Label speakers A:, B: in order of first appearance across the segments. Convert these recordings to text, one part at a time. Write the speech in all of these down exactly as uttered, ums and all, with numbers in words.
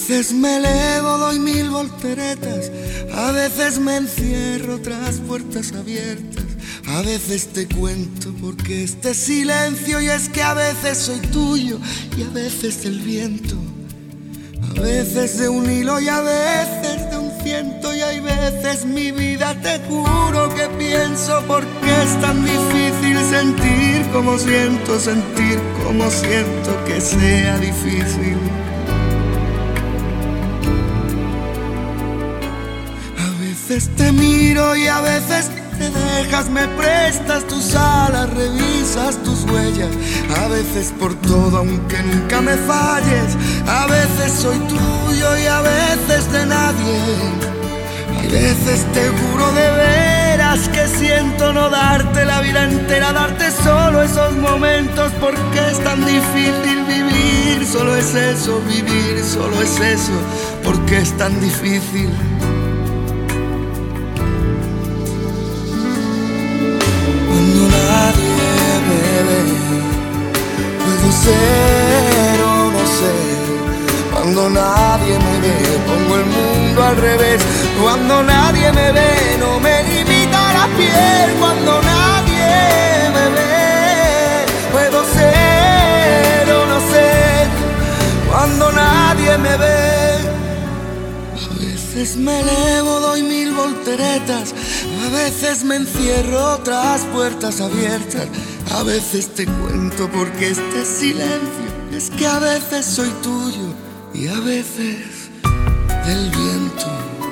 A: veces me elevo, doy mil volteretas, a veces me encierro tras puertas abiertas, a veces te cuento porque este silencio, y es que a veces soy tuyo y a veces del viento, a veces de un hilo y a veces de un ciento, y hay veces mi vida te juro que pienso porque es tan difícil sentir como siento, sentir como siento que sea difícil. A veces te miro y a veces te dejas, me prestas tus alas, revisas tus huellas, a veces por todo aunque nunca me falles, a veces soy tuyo y a veces de nadie. Hay veces te juro de veras que siento no darte la vida entera, darte solo esos momentos porque es tan difícil vivir, solo es eso, vivir, solo es eso, porque es tan difícil. Puedo ser o no ser, cuando nadie me ve, pongo el mundo al revés. Cuando nadie me ve, no me limita la piel. Cuando nadie me ve, puedo ser o no ser, cuando nadie me ve. A veces me elevo, doy mil volteretas, a veces me encierro tras puertas abiertas, a veces te cuento porque este silencio, es que a veces soy tuyo y a veces del viento.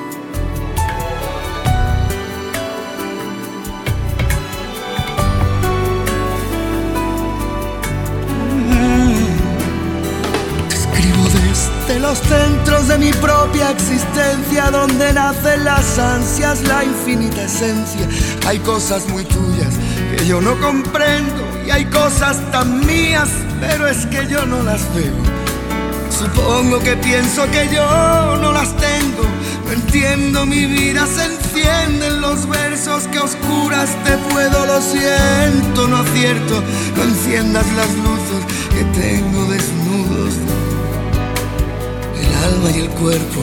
A: Te escribo desde los centros de mi propia existencia, donde nacen las ansias, la infinita esencia. Hay cosas muy tuyas que yo no comprendo y hay cosas tan mías, pero es que yo no las veo. Supongo que pienso que yo no las tengo, no entiendo, mi vida se enciende en los versos que a oscuras te puedo, lo siento, no acierto, no enciendas las luces que tengo desnudos, el alma y el cuerpo.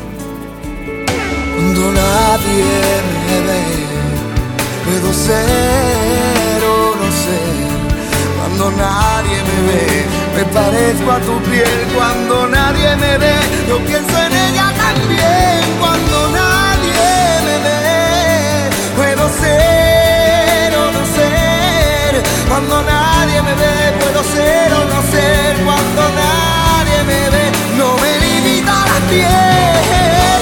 A: Cuando nadie me ve, puedo ser o no ser, cuando nadie me ve, me parezco a tu piel. Cuando nadie me ve, yo pienso en ella también. Cuando nadie me ve, puedo ser o no ser, cuando nadie me ve, puedo ser o no ser, cuando nadie me ve, no me limita la piel.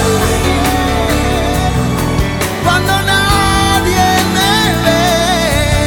A: Cuando nadie me ve,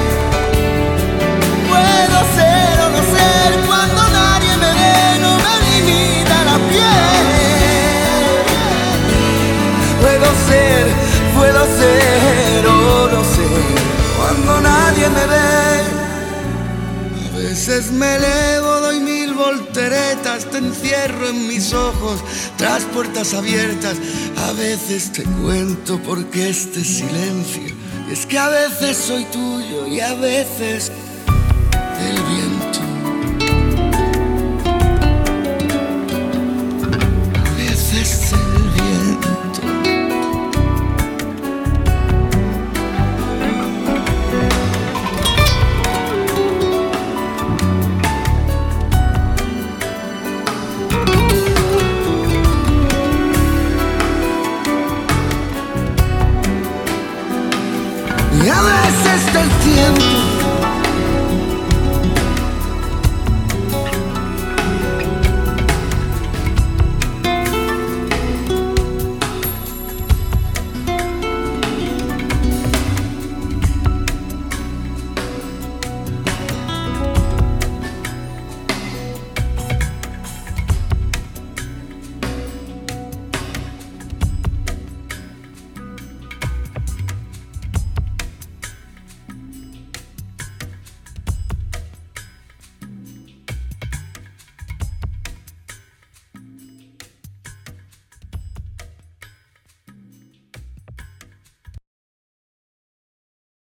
A: puedo ser o no ser, cuando nadie me ve, no me limita la piel. Puedo ser, puedo ser o no ser, cuando nadie me ve. A veces me elevo, doy mil volteretas, te encierro en mis ojos tras puertas abiertas, a veces te cuento porque este silencio, es que a veces soy tuyo y a veces